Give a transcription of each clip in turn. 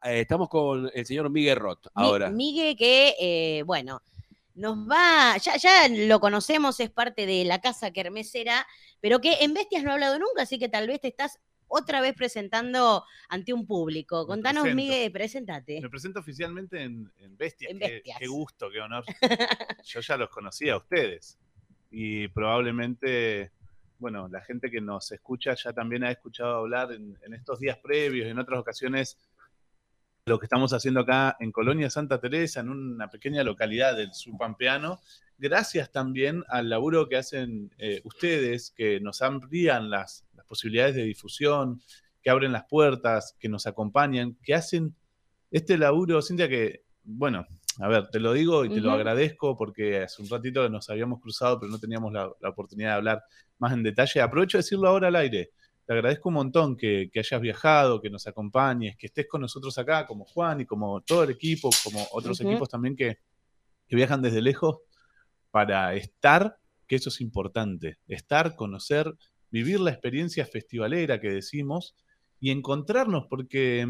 Estamos con el señor Miguel Roth ahora. Migue que, bueno, nos va, ya lo conocemos, es parte de la casa kermesera, pero que en Bestias no ha hablado nunca, así que tal vez te estás otra vez presentando ante un público. Contanos, Migue, preséntate. Me presento oficialmente en Bestias. En Bestias. Qué gusto, qué honor. Yo ya los conocía a ustedes. Y probablemente, bueno, la gente que nos escucha ya también ha escuchado hablar en estos días previos, en otras ocasiones, lo que estamos haciendo acá en Colonia Santa Teresa, en una pequeña localidad del sur pampeano, gracias también al laburo que hacen ustedes, que nos amplían las posibilidades de difusión, que abren las puertas, que nos acompañan, que hacen este laburo, Cintia, que, bueno, a ver, te lo digo y te lo agradezco porque hace un ratito nos habíamos cruzado, pero no teníamos la oportunidad de hablar más en detalle. Aprovecho de decirlo ahora al aire. Te agradezco un montón que hayas viajado, que nos acompañes, que estés con nosotros acá, como Juan y como todo el equipo, como otros equipos también que viajan desde lejos para estar, que eso es importante, estar, conocer, vivir la experiencia festivalera que decimos y encontrarnos, porque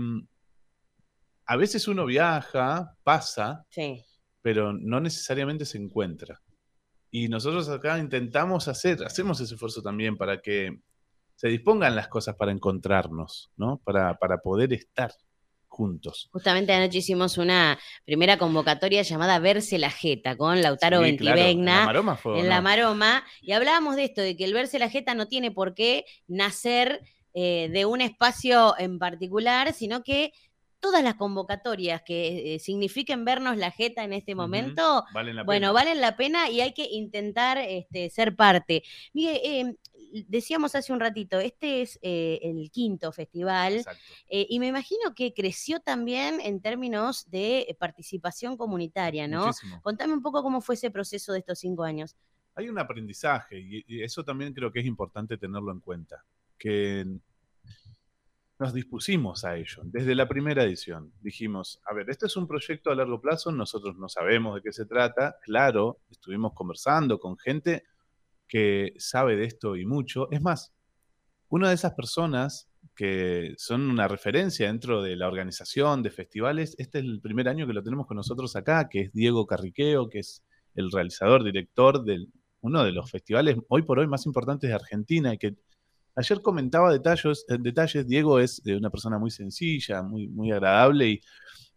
a veces uno viaja, pasa, pero no necesariamente se encuentra. Y nosotros acá hacemos ese esfuerzo también para que se dispongan las cosas para encontrarnos, ¿no? Para poder estar juntos. Justamente anoche hicimos una primera convocatoria llamada Verse la Jeta con Lautaro Ventivegna. Claro. En la Maroma. Y hablábamos de esto, de que el Verse la Jeta no tiene por qué nacer de un espacio en particular, sino que todas las convocatorias que signifiquen vernos la jeta en este momento, valen la pena y hay que intentar ser parte. Miguel, decíamos hace un ratito, este es el quinto festival y me imagino que creció también en términos de participación comunitaria, ¿no? Muchísimo. Contame un poco cómo fue ese proceso de estos 5 años. Hay un aprendizaje y eso también creo que es importante tenerlo en cuenta, que nos dispusimos a ello. Desde la primera edición dijimos, a ver, este es un proyecto a largo plazo, nosotros no sabemos de qué se trata. Claro, estuvimos conversando con gente que sabe de esto y mucho. Es más, una de esas personas que son una referencia dentro de la organización de festivales, este es el primer año que lo tenemos con nosotros acá, que es Diego Carriqueo, que es el realizador, director de uno de los festivales hoy por hoy más importantes de Argentina y que ayer comentaba detalles. Diego es una persona muy sencilla, muy, muy agradable y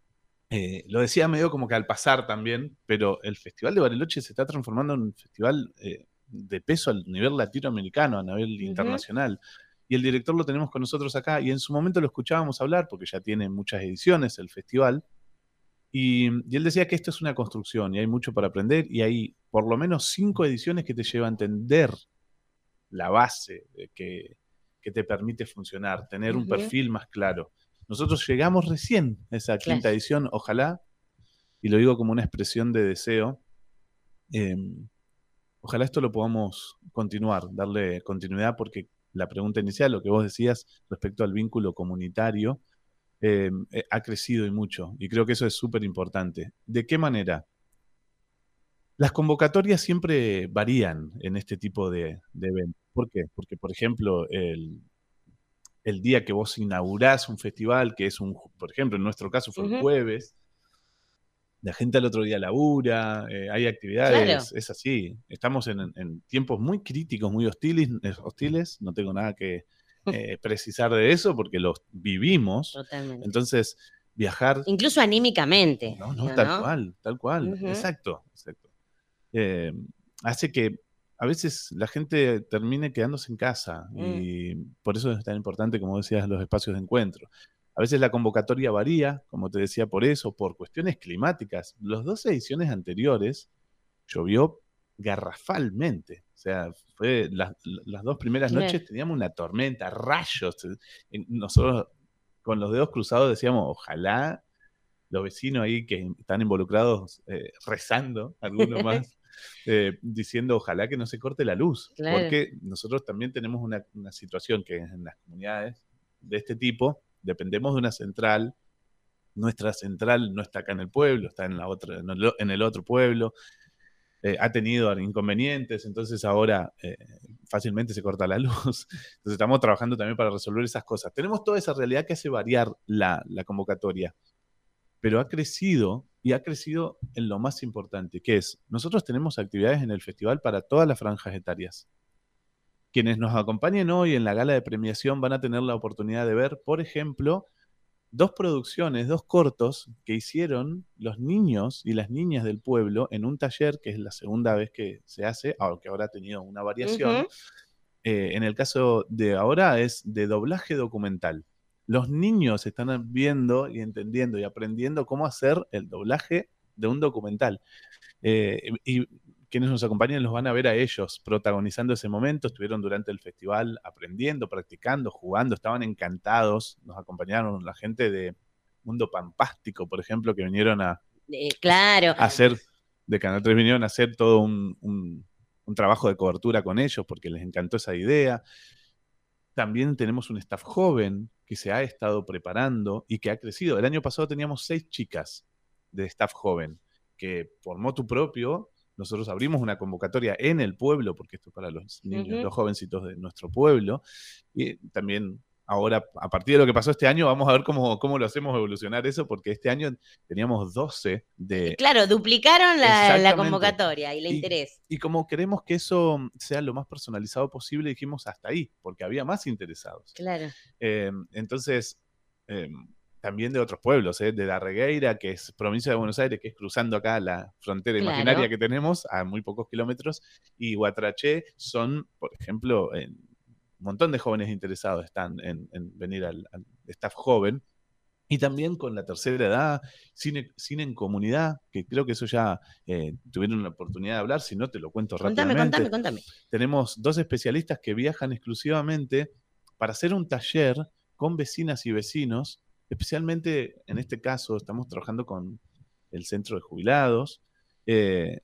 lo decía medio como que al pasar también, pero el Festival de Bariloche se está transformando en un festival de peso a nivel latinoamericano, a nivel internacional. Y el director lo tenemos con nosotros acá y en su momento lo escuchábamos hablar porque ya tiene muchas ediciones el festival. Y él decía que esto es una construcción y hay mucho para aprender y hay por lo menos 5 ediciones que te llevan a entender la base que te permite funcionar, tener un perfil más claro. Nosotros llegamos recién a esa quinta edición, ojalá, y lo digo como una expresión de deseo, ojalá esto lo podamos continuar, darle continuidad, porque la pregunta inicial, lo que vos decías respecto al vínculo comunitario, ha crecido y mucho, y creo que eso es súper importante. ¿De qué manera? Las convocatorias siempre varían en este tipo de eventos. ¿Por qué? Porque, por ejemplo, el día que vos inaugurás un festival, que es por ejemplo, en nuestro caso fue el jueves, la gente al otro día labura, hay actividades, es así. Estamos en tiempos muy críticos, muy hostiles, no tengo nada que precisar de eso porque los vivimos. Totalmente. Entonces, viajar... Incluso anímicamente. No, tal cual, exacto. Hace que a veces la gente termine quedándose en casa y por eso es tan importante, como decías, los espacios de encuentro. A veces la convocatoria varía, como te decía, por eso, por cuestiones climáticas. Las 2 ediciones anteriores llovió garrafalmente. O sea, fue las 2 primeras noches teníamos una tormenta, rayos. Nosotros con los dedos cruzados decíamos, ojalá los vecinos ahí que están involucrados rezando, algunos más, diciendo ojalá que no se corte la luz, porque nosotros también tenemos una situación que en las comunidades de este tipo dependemos de una central. Nuestra central no está acá en el pueblo, está en el otro pueblo. ha tenido inconvenientes, entonces ahora fácilmente se corta la luz. Entonces estamos trabajando también para resolver esas cosas. Tenemos toda esa realidad que hace variar la convocatoria, pero ha crecido y ha crecido en lo más importante, que es, nosotros tenemos actividades en el festival para todas las franjas etarias. Quienes nos acompañen hoy en la gala de premiación van a tener la oportunidad de ver, por ejemplo, 2 producciones, 2 cortos que hicieron los niños y las niñas del pueblo en un taller, que es la segunda vez que se hace, aunque ahora ha tenido una variación. Ujú. En el caso de ahora es de doblaje documental. Los niños están viendo y entendiendo y aprendiendo cómo hacer el doblaje de un documental. Y quienes nos acompañan los van a ver a ellos protagonizando ese momento. Estuvieron durante el festival aprendiendo, practicando, jugando, estaban encantados. Nos acompañaron la gente de Mundo Pampástico, por ejemplo, que vinieron a Claro. hacer, de Canal 3 vinieron a hacer todo un trabajo de cobertura con ellos porque les encantó esa idea. También tenemos un staff joven que se ha estado preparando y que ha crecido. El año pasado teníamos 6 chicas de staff joven que por motu propio nosotros abrimos una convocatoria en el pueblo, porque esto es para los niños, los jovencitos de nuestro pueblo, y también ahora, a partir de lo que pasó este año, vamos a ver cómo lo hacemos evolucionar eso, porque este año teníamos 12 de... Claro, duplicaron la convocatoria y el interés. Y como queremos que eso sea lo más personalizado posible, dijimos hasta ahí, porque había más interesados. Claro. Entonces, también de otros pueblos, de Darregueira, que es provincia de Buenos Aires, que es cruzando acá la frontera imaginaria que tenemos, a muy pocos kilómetros, y Guatraché son, por ejemplo, un montón de jóvenes interesados están en venir al staff joven, y también con la tercera edad, cine en comunidad, que creo que eso ya tuvieron la oportunidad de hablar, si no te lo cuento rápidamente. Contame. Tenemos 2 especialistas que viajan exclusivamente para hacer un taller con vecinas y vecinos. Especialmente en este caso estamos trabajando con el Centro de Jubilados, que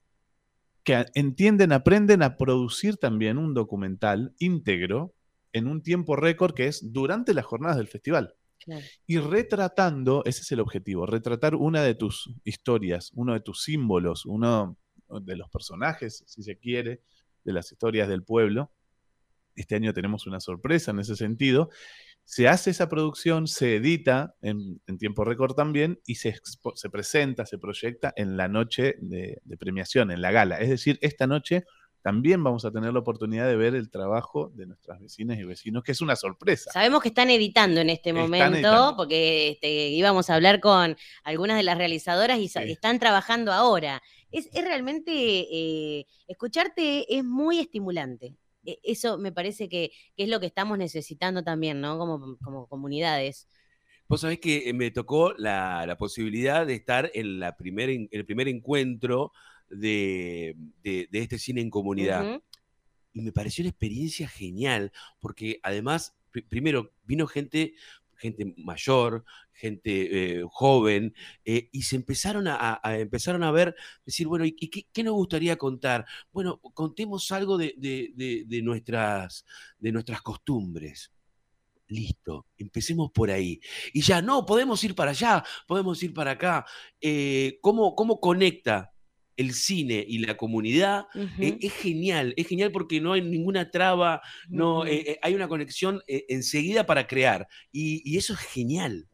aprenden a producir también un documental íntegro en un tiempo récord que es durante las jornadas del festival. Claro. Y retratando, ese es el objetivo, retratar una de tus historias, uno de tus símbolos, uno de los personajes, si se quiere, de las historias del pueblo. Este año tenemos una sorpresa en ese sentido. Se hace esa producción, se edita en tiempo récord también y se presenta, se proyecta en la noche de premiación, en la gala. Es decir, esta noche también vamos a tener la oportunidad de ver el trabajo de nuestras vecinas y vecinos, que es una sorpresa. Sabemos que están editando en este momento, porque íbamos a hablar con algunas de las realizadoras y están trabajando ahora. Es realmente, escucharte es muy estimulante. Eso me parece que es lo que estamos necesitando también, ¿no? Como comunidades. Vos sabés que me tocó la posibilidad de estar en el primer encuentro de este cine en comunidad. Y me pareció una experiencia genial, porque además, primero, vino gente mayor, gente joven, y se empezaron a ver, decir, bueno, ¿y qué nos gustaría contar? Bueno, contemos algo de nuestras costumbres. Listo, empecemos por ahí. Y ya, no, podemos ir para allá, podemos ir para acá. ¿Cómo conecta el cine y la comunidad? Es genial porque no hay ninguna traba, no, hay una conexión enseguida para crear. Y eso es genial.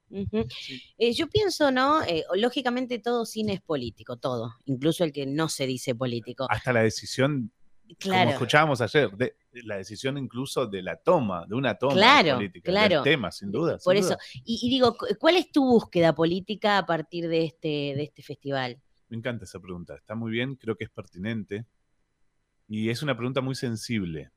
Sí. Yo pienso, ¿no? Lógicamente todo cine es político, todo, incluso el que no se dice político. Hasta la decisión, como escuchábamos ayer, la decisión incluso de una toma política, del tema, sin duda. Por eso. Y digo, ¿cuál es tu búsqueda política a partir de este festival? Me encanta esa pregunta, está muy bien, creo que es pertinente y es una pregunta muy sensible,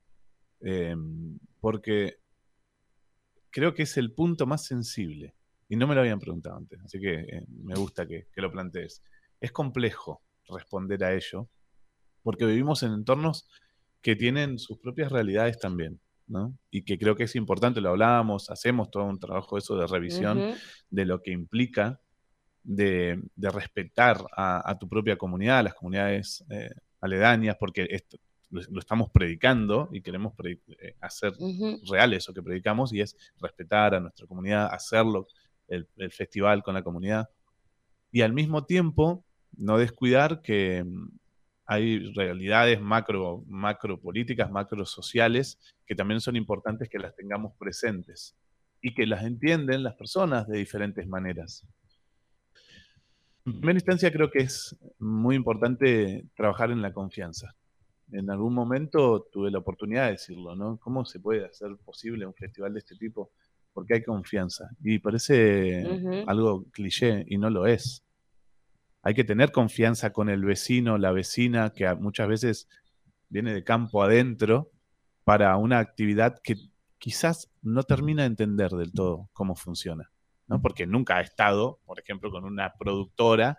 porque creo que es el punto más sensible y no me lo habían preguntado antes, así que me gusta que lo plantees. Es complejo responder a ello porque vivimos en entornos que tienen sus propias realidades también, ¿no? Y que creo que es importante, lo hablábamos, hacemos todo un trabajo eso de revisión de lo que implica de respetar a tu propia comunidad, a las comunidades aledañas, porque esto lo estamos predicando y queremos hacer real eso que predicamos, y es respetar a nuestra comunidad, hacerlo, el festival con la comunidad, y al mismo tiempo no descuidar que hay realidades macro políticas, macro sociales, que también son importantes que las tengamos presentes y que las entienden las personas de diferentes maneras. En primera instancia creo que es muy importante trabajar en la confianza. En algún momento tuve la oportunidad de decirlo, ¿no? ¿Cómo se puede hacer posible un festival de este tipo? Porque hay confianza. Y parece algo cliché y no lo es. Hay que tener confianza con el vecino, la vecina, que muchas veces viene de campo adentro para una actividad que quizás no termina de entender del todo cómo funciona, ¿no? Porque nunca ha estado, por ejemplo, con una productora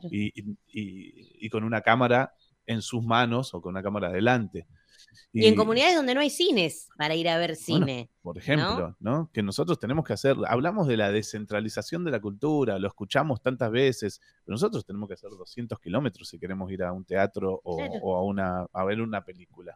y con una cámara en sus manos o con una cámara adelante. Y en comunidades donde no hay cines para ir a ver cine. Bueno, por ejemplo, ¿no? Que nosotros tenemos que hacer, hablamos de la descentralización de la cultura, lo escuchamos tantas veces, pero nosotros tenemos que hacer 200 kilómetros si queremos ir a un teatro o a ver una película.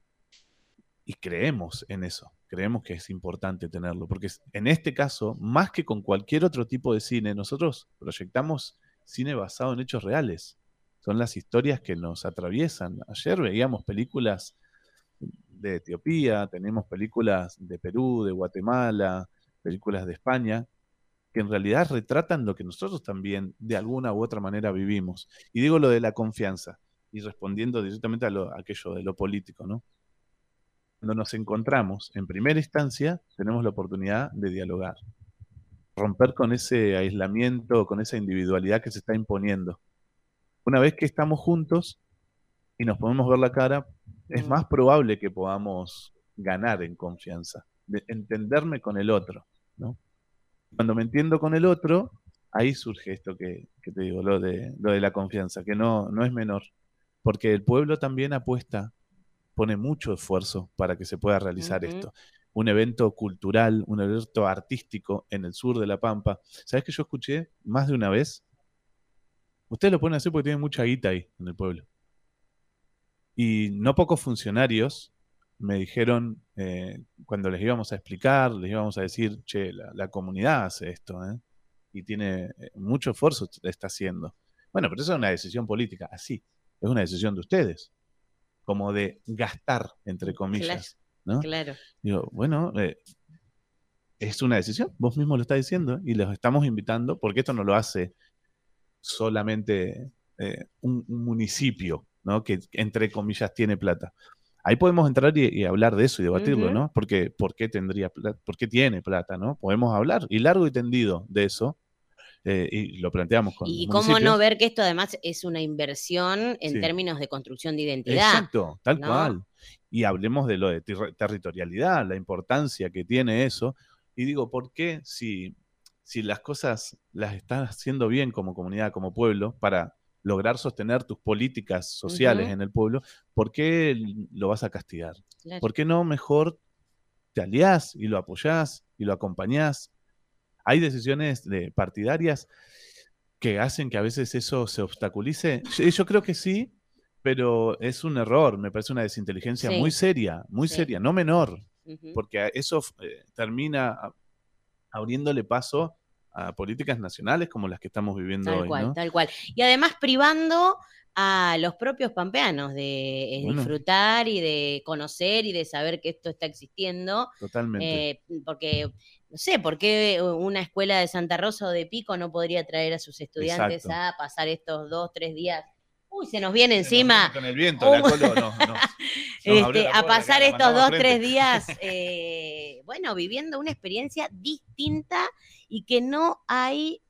Y creemos en eso, creemos que es importante tenerlo, porque en este caso, más que con cualquier otro tipo de cine, nosotros proyectamos cine basado en hechos reales. Son las historias que nos atraviesan. Ayer veíamos películas de Etiopía, tenemos películas de Perú, de Guatemala, películas de España, que en realidad retratan lo que nosotros también de alguna u otra manera vivimos. Y digo lo de la confianza, y respondiendo directamente a aquello de lo político, ¿no? Cuando nos encontramos, en primera instancia, tenemos la oportunidad de dialogar, romper con ese aislamiento, con esa individualidad que se está imponiendo. Una vez que estamos juntos y nos podemos ver la cara, es más probable que podamos ganar en confianza, de entenderme con el otro, ¿no? Cuando me entiendo con el otro, ahí surge esto que te digo, lo de la confianza, que no es menor, porque el pueblo también pone mucho esfuerzo para que se pueda realizar esto. Un evento cultural, un evento artístico en el sur de La Pampa. ¿Sabes que yo escuché más de una vez? Ustedes lo pueden hacer porque tienen mucha guita ahí en el pueblo. Y no pocos funcionarios me dijeron, cuando les íbamos a explicar, les íbamos a decir, che, la comunidad hace esto, y tiene mucho esfuerzo, está haciendo. Bueno, pero eso es una decisión política, así, es una decisión de ustedes, como de gastar, entre comillas, ¿no? Claro. Digo, bueno, es una decisión, vos mismo lo estás diciendo, y los estamos invitando, porque esto no lo hace solamente un municipio, ¿no? Que entre comillas tiene plata. Ahí podemos entrar y hablar de eso y debatirlo, ¿no? Porque ¿por qué tendría plata? ¿Por qué tiene plata, no? Podemos hablar y largo y tendido de eso, y lo planteamos con y los cómo municipios. no ver que esto además es una inversión en términos de construcción de identidad. Exacto, tal ¿no? cual. Y hablemos de lo de territorialidad, la importancia que tiene eso. Y digo, ¿por qué si las cosas las estás haciendo bien como comunidad, como pueblo, para lograr sostener tus políticas sociales en el pueblo, ¿por qué lo vas a castigar? Claro. ¿Por qué no mejor te aliás y lo apoyás y lo acompañás? Hay decisiones partidarias que hacen que a veces eso se obstaculice. Yo creo que sí, pero es un error, me parece una desinteligencia muy seria, no menor, porque eso termina abriéndole paso a políticas nacionales como las que estamos viviendo hoy, ¿no? Tal cual. Y además privando a los propios pampeanos de disfrutar y de conocer y de saber que esto está existiendo. Totalmente. Porque, no sé, ¿por qué una escuela de Santa Rosa o de Pico no podría traer a sus estudiantes a pasar estos 2-3 días? Uy, se nos viene encima. Con el viento, la colo, a pasar estos 2-3 días, bueno, viviendo una experiencia distinta y que no hay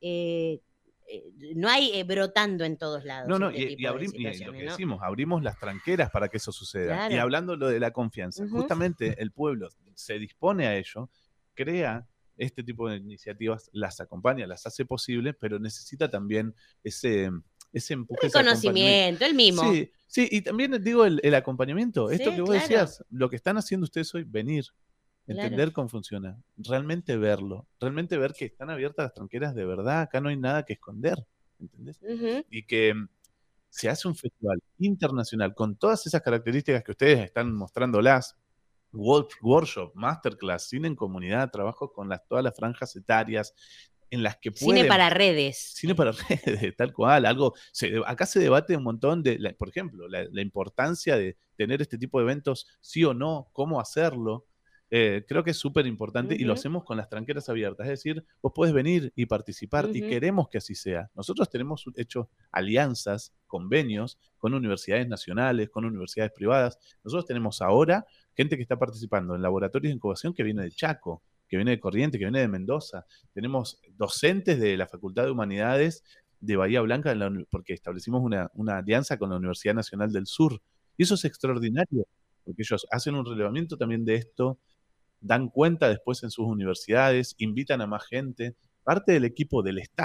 brotando en todos lados. Y lo que decimos, abrimos las tranqueras para que eso suceda. Claro. Y hablando lo de la confianza, justamente el pueblo se dispone a ello, crea este tipo de iniciativas, las acompaña, las hace posible, pero necesita también ese empuje. El conocimiento, el mimo. Sí, y también digo el acompañamiento. Esto que vos decías, lo que están haciendo ustedes hoy, venir, entender cómo funciona, realmente verlo, realmente ver que están abiertas las tranqueras de verdad, acá no hay nada que esconder, ¿entendés? Y que se hace un festival internacional con todas esas características que ustedes están mostrándolas, workshop, masterclass, cine en comunidad, trabajo con todas las franjas etarias, en las que Cine para redes. Cine para redes, tal cual. Acá se debate un montón por ejemplo, la importancia de tener este tipo de eventos, sí o no, cómo hacerlo. Creo que es súper importante y lo hacemos con las tranqueras abiertas. Es decir, vos podés venir y participar y queremos que así sea. Nosotros tenemos hecho alianzas, convenios con universidades nacionales, con universidades privadas. Nosotros tenemos ahora gente que está participando en laboratorios de incubación que viene de Chaco, que viene de Corrientes, que viene de Mendoza. Tenemos docentes de la Facultad de Humanidades de Bahía Blanca, porque establecimos una alianza con la Universidad Nacional del Sur. Y eso es extraordinario, porque ellos hacen un relevamiento también de esto, dan cuenta después en sus universidades, invitan a más gente. Parte del equipo del staff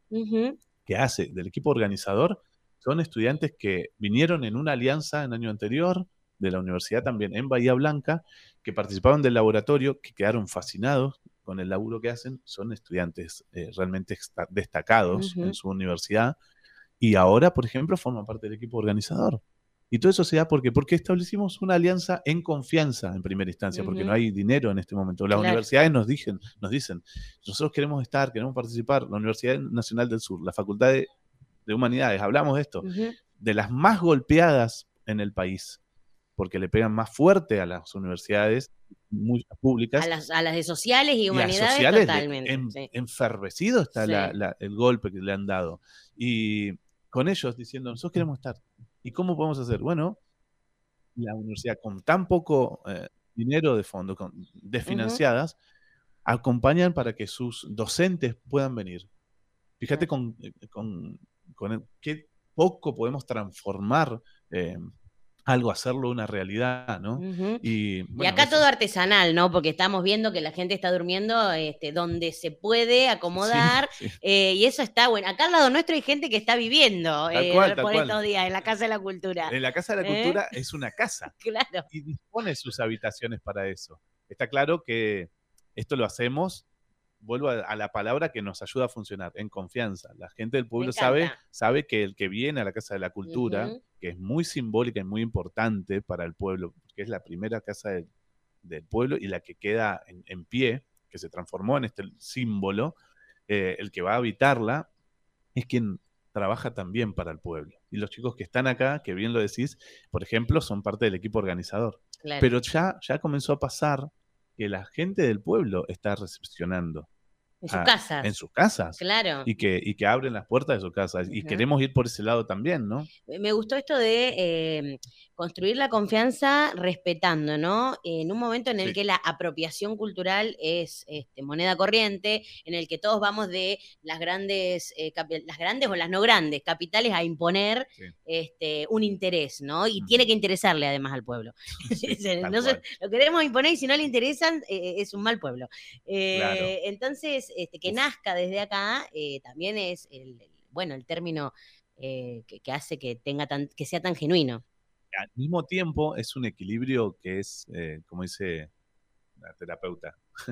del equipo organizador, son estudiantes que vinieron en una alianza en el año anterior, de la universidad también en Bahía Blanca, que participaron del laboratorio, que quedaron fascinados con el laburo que hacen. Son estudiantes realmente destacados en su universidad, y ahora, por ejemplo, forman parte del equipo organizador. Y todo eso se da porque establecimos una alianza en confianza en primera instancia, porque no hay dinero en este momento. Las universidades nos dicen, nosotros queremos participar, la Universidad Nacional del Sur, la Facultad de Humanidades, hablamos de esto, de las más golpeadas en el país, porque le pegan más fuerte a las universidades públicas. A las de sociales y humanidades, totalmente. Enfervecido está el golpe que le han dado. Y con ellos diciendo, nosotros queremos estar. ¿Y cómo podemos hacer? Bueno, la universidad con tan poco dinero de fondo, desfinanciadas, acompañan para que sus docentes puedan venir. Fíjate con qué poco podemos transformar algo, hacerlo una realidad, ¿no? Y acá todo artesanal, ¿no? Porque estamos viendo que la gente está durmiendo donde se puede acomodar, y eso está bueno. Acá al lado nuestro hay gente que está viviendo por estos días en la Casa de la Cultura. En la Casa de la Cultura es una casa. Claro. Y dispone sus habitaciones para eso. Está claro que esto lo hacemos, vuelvo a la palabra que nos ayuda a funcionar, en confianza. La gente del pueblo sabe que el que viene a la Casa de la Cultura, que es muy simbólica y muy importante para el pueblo, porque es la primera casa del pueblo y la que queda en pie, que se transformó en este símbolo, el que va a habitarla es quien trabaja también para el pueblo. Y los chicos que están acá, que bien lo decís, por ejemplo, son parte del equipo organizador. Claro. Pero ya comenzó a pasar que la gente del pueblo está recepcionando. En sus casas. En sus casas. Claro. Y que abren las puertas de sus casas. Y queremos ir por ese lado también, ¿no? Me gustó esto de construir la confianza respetando, ¿no? En un momento en el que la apropiación cultural es moneda corriente, en el que todos vamos de las grandes o las no grandes capitales a imponer un interés, ¿no? Y tiene que interesarle además al pueblo. Entonces, lo queremos imponer y si no le interesan, es un mal pueblo. Claro. Entonces, que nazca desde acá también es el término que hace que sea tan genuino. Al mismo tiempo es un equilibrio que es, como dice la terapeuta,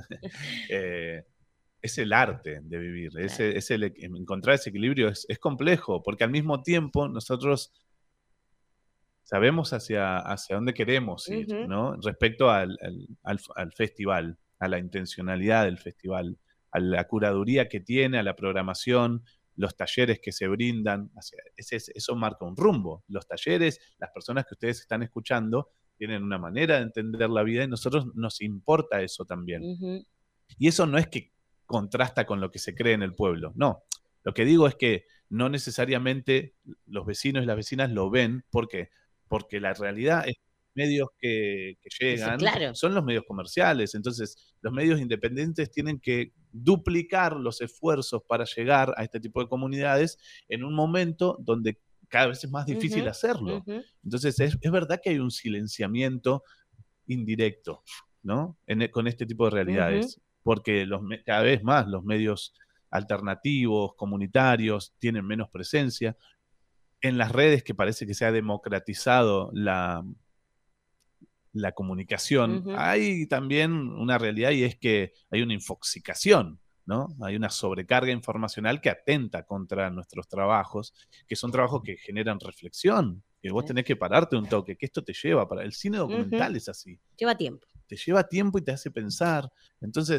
es el arte de vivir. Claro. Encontrar ese equilibrio es complejo, porque al mismo tiempo nosotros sabemos hacia dónde queremos ir, ¿no? Respecto al festival, a la intencionalidad del festival, a la curaduría que tiene, a la programación, los talleres que se brindan. Eso marca un rumbo. Los talleres, las personas que ustedes están escuchando, tienen una manera de entender la vida y a nosotros nos importa eso también. Y eso no es que contrasta con lo que se cree en el pueblo, no. Lo que digo es que no necesariamente los vecinos y las vecinas lo ven. ¿Por qué? Porque la realidad es medios que llegan, son los medios comerciales. Entonces, los medios independientes tienen que duplicar los esfuerzos para llegar a este tipo de comunidades en un momento donde cada vez es más difícil hacerlo. Entonces, es verdad que hay un silenciamiento indirecto, ¿no? Con este tipo de realidades, porque cada vez más los medios alternativos, comunitarios, tienen menos presencia. En las redes, que parece que se ha democratizado la comunicación, hay también una realidad, y es que hay una infoxicación, ¿no? Hay una sobrecarga informacional que atenta contra nuestros trabajos, que son trabajos que generan reflexión, que vos tenés que pararte un toque, que esto te lleva el cine documental es así. Lleva tiempo. Te lleva tiempo y te hace pensar. Entonces,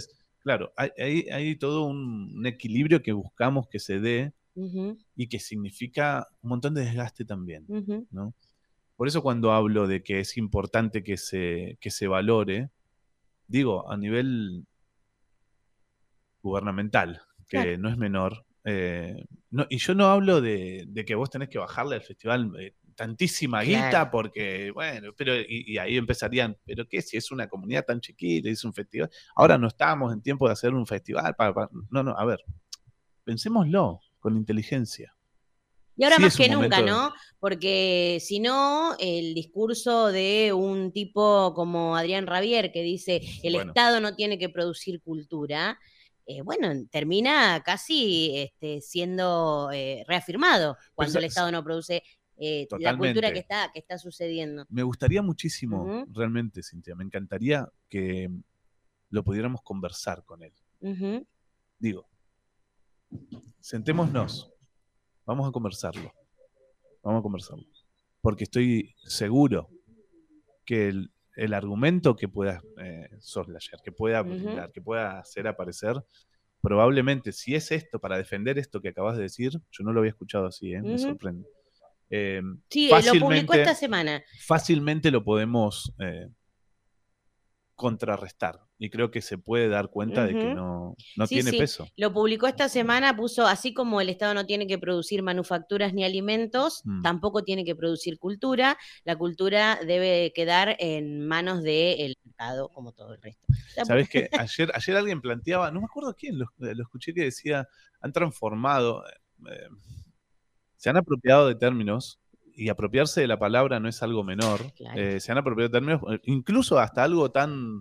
Claro, hay todo un equilibrio que buscamos que se dé y que significa un montón de desgaste también, ¿no? Por eso cuando hablo de que es importante que se valore, digo, a nivel gubernamental, que Claro. no es menor. Y yo no hablo de que vos tenés que bajarle al festival tantísima guita, Claro. porque, bueno, pero y ahí empezarían, pero qué, si es una comunidad tan chiquita, es un festival. Ahora no estamos en tiempo de hacer un festival. No, a ver, pensémoslo con inteligencia. Y ahora Sí más es un que nunca, momento. ¿no? Porque si no, el discurso de un tipo como Adrián Rabier, que dice el Bueno, Estado no tiene que producir cultura, bueno, termina casi siendo reafirmado cuando el Estado no produce la cultura totalmente. que está sucediendo. Me gustaría muchísimo, Ujú, realmente, Cintia, me encantaría que lo pudiéramos conversar con él. ujú. Digo, sentémonos, vamos a conversarlo. Vamos a conversarlo. Porque estoy seguro que el argumento que pueda soslayar, que pueda brindar, que pueda hacer aparecer, probablemente, si es esto, para defender esto que acabas de decir, yo no lo había escuchado así, me sorprende. Sí, lo publicó esta semana. Fácilmente lo podemos contrarrestar. Y creo que se puede dar cuenta de que no Sí, tiene sí. peso. Lo publicó esta semana, puso, así como el Estado no tiene que producir manufacturas ni alimentos, tampoco tiene que producir cultura. La cultura debe quedar en manos del mercado, como todo el resto. Sabes que ayer alguien planteaba, no me acuerdo quién, lo escuché que decía, han transformado, se han apropiado de términos, y apropiarse de la palabra no es algo menor. Claro. Se han apropiado de términos, incluso hasta algo tan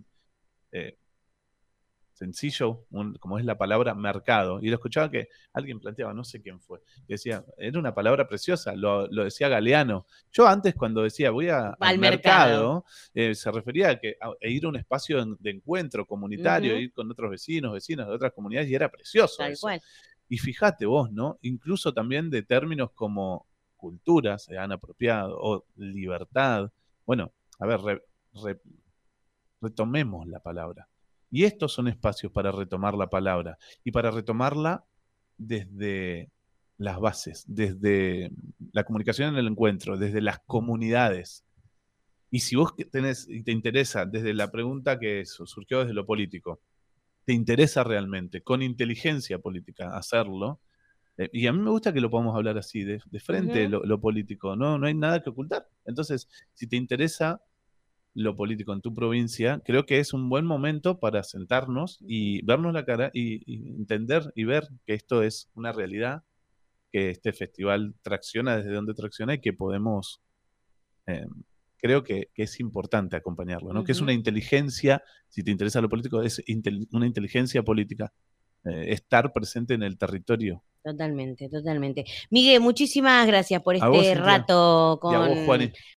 sencillo como es la palabra mercado. Y lo escuchaba que alguien planteaba, no sé quién fue, y decía, era una palabra preciosa, lo decía Galeano. Yo antes cuando decía voy al mercado, se refería a ir a un espacio de encuentro comunitario, ir con otros vecinos de otras comunidades, y era precioso Tal eso. cual. Y fíjate vos, ¿no? Incluso también de términos como cultura se han apropiado, o libertad. Bueno, a ver, retomemos la palabra. Y estos son espacios para retomar la palabra y para retomarla desde las bases, desde la comunicación en el encuentro, desde las comunidades. Y si vos tenés y te interesa, desde la pregunta que surgió desde lo político, te interesa realmente, con inteligencia política, hacerlo, y a mí me gusta que lo podamos hablar así, de frente, lo político, no hay nada que ocultar. Entonces, si te interesa lo político en tu provincia, creo que es un buen momento para sentarnos y vernos la cara y entender y ver que esto es una realidad, que este festival tracciona desde donde tracciona y que podemos, creo que es importante acompañarlo, ¿no? Que es una inteligencia, si te interesa lo político, es una inteligencia política, estar presente en el territorio. Totalmente, totalmente. Miguel, muchísimas gracias por A vos, este Cintia, rato y a vos, con Juani.